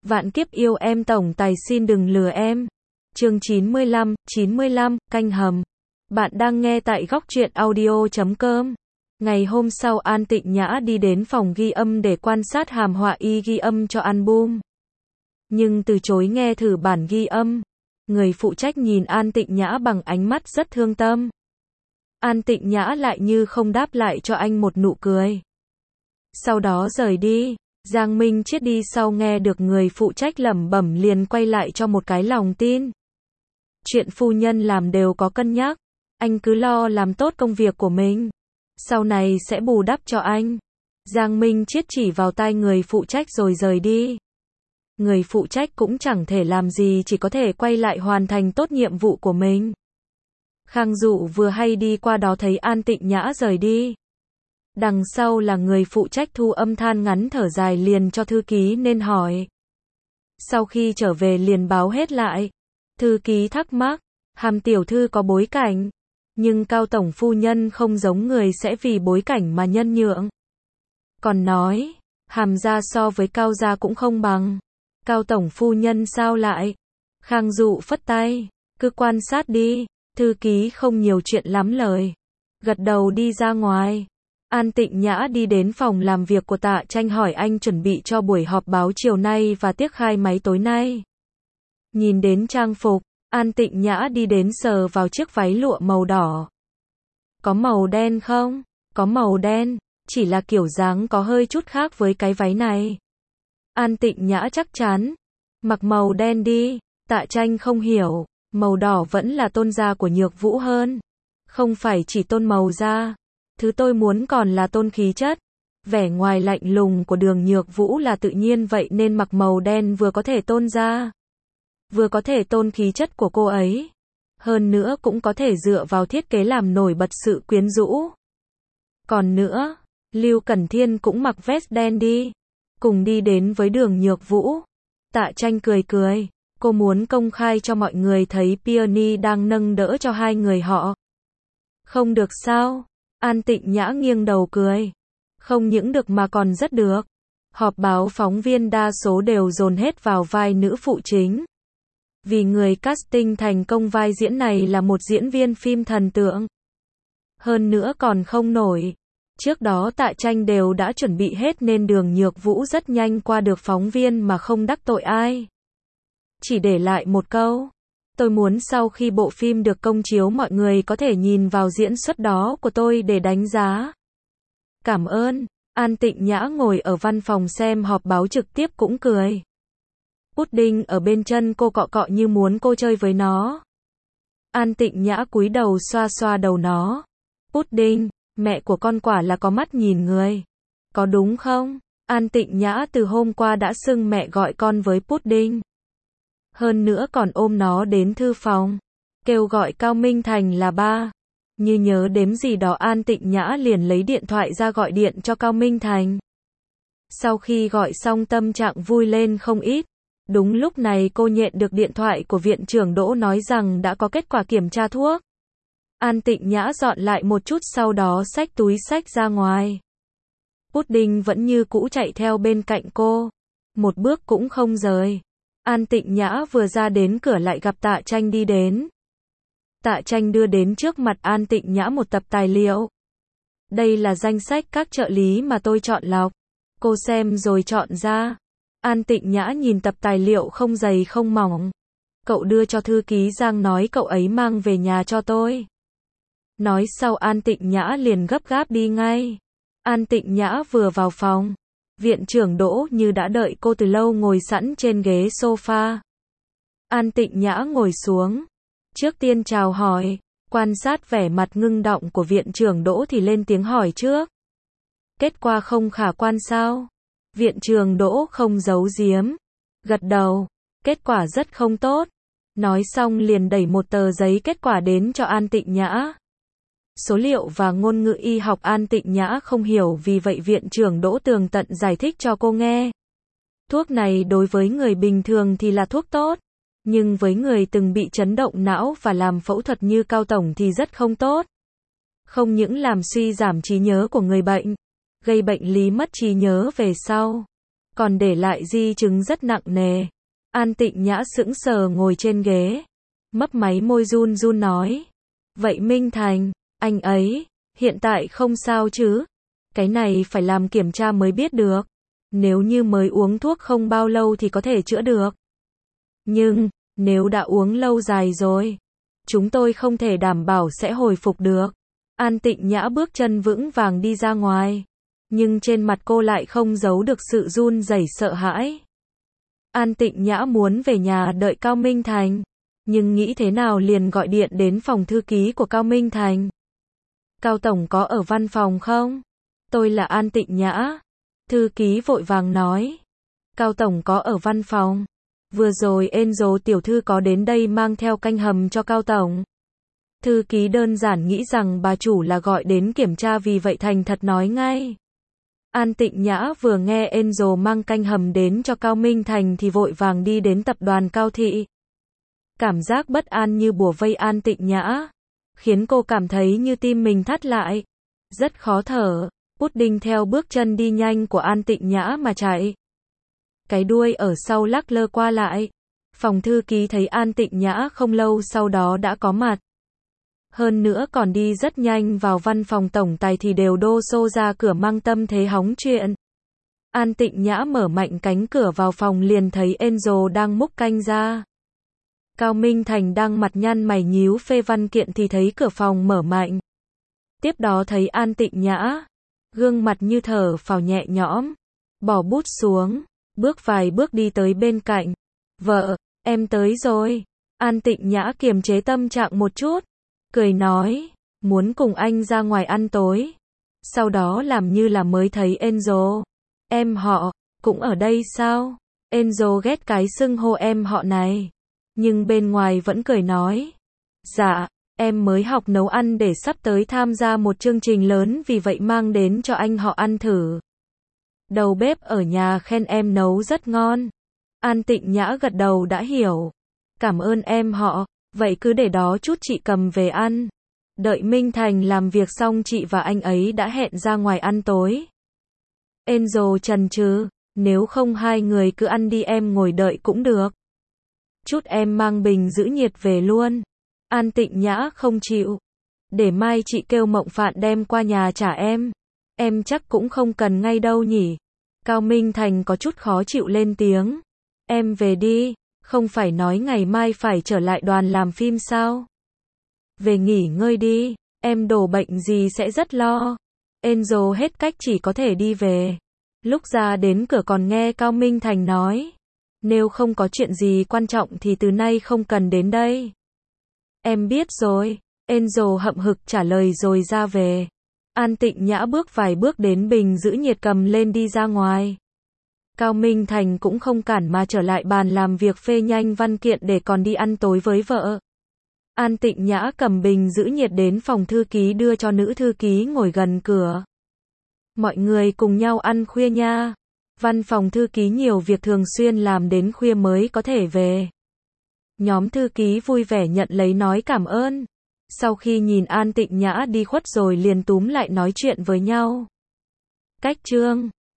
Vạn kiếp yêu em tổng tài xin đừng lừa em. Chương 95, canh hầm. Bạn đang nghe tại góc truyện audio.com. Ngày hôm sau An Tịnh Nhã đi đến phòng ghi âm để quan sát hàm họa y ghi âm cho album. Nhưng từ chối nghe thử bản ghi âm. Người phụ trách nhìn An Tịnh Nhã bằng ánh mắt rất thương tâm. An Tịnh Nhã lại như không đáp lại cho anh một nụ cười. Sau đó rời đi. Giang Minh Chiết đi sau nghe được người phụ trách lẩm bẩm liền quay lại cho một cái lòng tin. Chuyện phu nhân làm đều có cân nhắc. Anh cứ lo làm tốt công việc của mình. Sau này sẽ bù đắp cho anh. Giang Minh Chiết chỉ vào tai người phụ trách rồi rời đi. Người phụ trách cũng chẳng thể làm gì, chỉ có thể quay lại hoàn thành tốt nhiệm vụ của mình. Khang Dụ vừa hay đi qua đó thấy An Tịnh Nhã rời đi. Đằng sau là người phụ trách thu âm than ngắn thở dài liền cho thư ký nên hỏi. Sau khi trở về liền báo hết lại. Thư ký thắc mắc, Hàm tiểu thư có bối cảnh, nhưng Cao tổng phu nhân không giống người sẽ vì bối cảnh mà nhân nhượng. Còn nói, Hàm gia so với Cao gia cũng không bằng. Cao tổng phu nhân sao lại? Khang Dụ phất tay, cứ quan sát đi. Thư ký không nhiều chuyện lắm lời, gật đầu đi ra ngoài. An Tịnh Nhã đi đến phòng làm việc của Tạ Tranh hỏi anh chuẩn bị cho buổi họp báo chiều nay và tiết khai máy tối nay. Nhìn đến trang phục, An Tịnh Nhã đi đến sờ vào chiếc váy lụa màu đỏ. Có màu đen không? Có màu đen, chỉ là kiểu dáng có hơi chút khác với cái váy này. An Tịnh Nhã chắc chắn, mặc màu đen đi. Tạ Tranh không hiểu, màu đỏ vẫn là tôn da của Nhược Vũ hơn. Không phải chỉ tôn màu da. Thứ tôi muốn còn là tôn khí chất. Vẻ ngoài lạnh lùng của Đường Nhược Vũ là tự nhiên vậy nên mặc màu đen vừa có thể tôn da, vừa có thể tôn khí chất của cô ấy. Hơn nữa cũng có thể dựa vào thiết kế làm nổi bật sự quyến rũ. Còn nữa, Lưu Cẩn Thiên cũng mặc vest đen đi. Cùng đi đến với Đường Nhược Vũ. Tạ Tranh cười cười. Cô muốn công khai cho mọi người thấy Peony đang nâng đỡ cho hai người họ. Không được sao? An Tịnh Nhã nghiêng đầu cười. Không những được mà còn rất được. Họp báo phóng viên đa số đều dồn hết vào vai nữ phụ chính. Vì người casting thành công vai diễn này là một diễn viên phim thần tượng. Hơn nữa còn không nổi. Trước đó Tạ Tranh đều đã chuẩn bị hết nên Đường Nhược Vũ rất nhanh qua được phóng viên mà không đắc tội ai. Chỉ để lại một câu. Tôi muốn sau khi bộ phim được công chiếu mọi người có thể nhìn vào diễn xuất đó của tôi để đánh giá. Cảm ơn. An Tịnh Nhã ngồi ở văn phòng xem họp báo trực tiếp cũng cười. Pudding ở bên chân cô cọ cọ như muốn cô chơi với nó. An Tịnh Nhã cúi đầu xoa xoa đầu nó. Pudding, mẹ của con quả là có mắt nhìn người. Có đúng không? An Tịnh Nhã từ hôm qua đã xưng mẹ gọi con với Pudding. Hơn nữa còn ôm nó đến thư phòng, kêu gọi Cao Minh Thành là ba. Như nhớ đếm gì đó An Tịnh Nhã liền lấy điện thoại ra gọi điện cho Cao Minh Thành. Sau khi gọi xong tâm trạng vui lên không ít. Đúng lúc này cô nhận được điện thoại của viện trưởng Đỗ nói rằng đã có kết quả kiểm tra thuốc. An Tịnh Nhã dọn lại một chút sau đó xách túi xách ra ngoài. Pudding vẫn như cũ chạy theo bên cạnh cô. Một bước cũng không rời. An Tịnh Nhã vừa ra đến cửa lại gặp Tạ Tranh đi đến. Tạ Tranh đưa đến trước mặt An Tịnh Nhã một tập tài liệu. Đây là danh sách các trợ lý mà tôi chọn lọc. Cô xem rồi chọn ra. An Tịnh Nhã nhìn tập tài liệu không dày không mỏng. Cậu đưa cho thư ký Giang nói cậu ấy mang về nhà cho tôi. Nói sau An Tịnh Nhã liền gấp gáp đi ngay. An Tịnh Nhã vừa vào phòng. Viện trưởng Đỗ như đã đợi cô từ lâu ngồi sẵn trên ghế sofa. An Tịnh Nhã ngồi xuống. Trước tiên chào hỏi, quan sát vẻ mặt ngưng động của viện trưởng Đỗ thì lên tiếng hỏi trước. Kết quả không khả quan sao? Viện trưởng Đỗ không giấu giếm. Gật đầu, kết quả rất không tốt. Nói xong liền đẩy một tờ giấy kết quả đến cho An Tịnh Nhã. Số liệu và ngôn ngữ y học An Tịnh Nhã không hiểu vì vậy viện trưởng Đỗ tường tận giải thích cho cô nghe. Thuốc này đối với người bình thường thì là thuốc tốt, nhưng với người từng bị chấn động não và làm phẫu thuật như Cao tổng thì rất không tốt. Không những làm suy giảm trí nhớ của người bệnh, gây bệnh lý mất trí nhớ về sau, còn để lại di chứng rất nặng nề. An Tịnh Nhã sững sờ ngồi trên ghế, mấp máy môi run run nói. Vậy Minh Thành, anh ấy, hiện tại không sao chứ? Cái này phải làm kiểm tra mới biết được. Nếu như mới uống thuốc không bao lâu thì có thể chữa được. Nhưng, nếu đã uống lâu dài rồi, chúng tôi không thể đảm bảo sẽ hồi phục được. An Tịnh Nhã bước chân vững vàng đi ra ngoài. Nhưng trên mặt cô lại không giấu được sự run rẩy sợ hãi. An Tịnh Nhã muốn về nhà đợi Cao Minh Thành. Nhưng nghĩ thế nào liền gọi điện đến phòng thư ký của Cao Minh Thành. Cao Tổng có ở văn phòng không? Tôi là An Tịnh Nhã. Thư ký vội vàng nói. Cao Tổng có ở văn phòng. Vừa rồi Enzo tiểu thư có đến đây mang theo canh hầm cho Cao Tổng. Thư ký đơn giản nghĩ rằng bà chủ là gọi đến kiểm tra vì vậy thành thật nói ngay. An Tịnh Nhã vừa nghe Enzo mang canh hầm đến cho Cao Minh Thành thì vội vàng đi đến tập đoàn Cao Thị. Cảm giác bất an như bủa vây An Tịnh Nhã, khiến cô cảm thấy như tim mình thắt lại. Rất khó thở, Pudding theo bước chân đi nhanh của An Tịnh Nhã mà chạy. Cái đuôi ở sau lắc lơ qua lại. Phòng thư ký thấy An Tịnh Nhã không lâu sau đó đã có mặt. Hơn nữa còn đi rất nhanh vào văn phòng tổng tài thì đều đô xô ra cửa mang tâm thế hóng chuyện. An Tịnh Nhã mở mạnh cánh cửa vào phòng liền thấy Enzo đang múc canh ra. Cao Minh Thành đang mặt nhăn mày nhíu phê văn kiện thì thấy cửa phòng mở mạnh. Tiếp đó thấy An Tịnh Nhã, gương mặt như thở phào nhẹ nhõm, bỏ bút xuống, bước vài bước đi tới bên cạnh. Vợ, em tới rồi. An Tịnh Nhã kiềm chế tâm trạng một chút, cười nói, muốn cùng anh ra ngoài ăn tối. Sau đó làm như là mới thấy Enzo. Em họ, cũng ở đây sao? Enzo ghét cái xưng hô em họ này. Nhưng bên ngoài vẫn cười nói. Dạ, em mới học nấu ăn để sắp tới tham gia một chương trình lớn vì vậy mang đến cho anh họ ăn thử. Đầu bếp ở nhà khen em nấu rất ngon. An Tịnh Nhã gật đầu đã hiểu. Cảm ơn em họ, vậy cứ để đó chút chị cầm về ăn. Đợi Minh Thành làm việc xong chị và anh ấy đã hẹn ra ngoài ăn tối. Enzo chần chừ, nếu không hai người cứ ăn đi em ngồi đợi cũng được. Chút em mang bình giữ nhiệt về luôn. An Tịnh Nhã không chịu. Để mai chị kêu Mộng Phạn đem qua nhà trả em. Em chắc cũng không cần ngay đâu nhỉ. Cao Minh Thành có chút khó chịu lên tiếng. Em về đi, không phải nói ngày mai phải trở lại đoàn làm phim sao? Về nghỉ ngơi đi, em đổ bệnh gì sẽ rất lo. Enzo hết cách chỉ có thể đi về. Lúc ra đến cửa còn nghe Cao Minh Thành nói. Nếu không có chuyện gì quan trọng thì từ nay không cần đến đây. Em biết rồi. Enzo hậm hực trả lời rồi ra về. An Tịnh Nhã bước vài bước đến bình giữ nhiệt cầm lên đi ra ngoài. Cao Minh Thành cũng không cản mà trở lại bàn làm việc phê nhanh văn kiện để còn đi ăn tối với vợ. An Tịnh Nhã cầm bình giữ nhiệt đến phòng thư ký đưa cho nữ thư ký ngồi gần cửa. Mọi người cùng nhau ăn khuya nha. Văn phòng thư ký nhiều việc thường xuyên làm đến khuya mới có thể về. Nhóm thư ký vui vẻ nhận lấy nói cảm ơn. Sau khi nhìn An Tịnh Nhã đi khuất rồi liền túm lại nói chuyện với nhau. Cách chương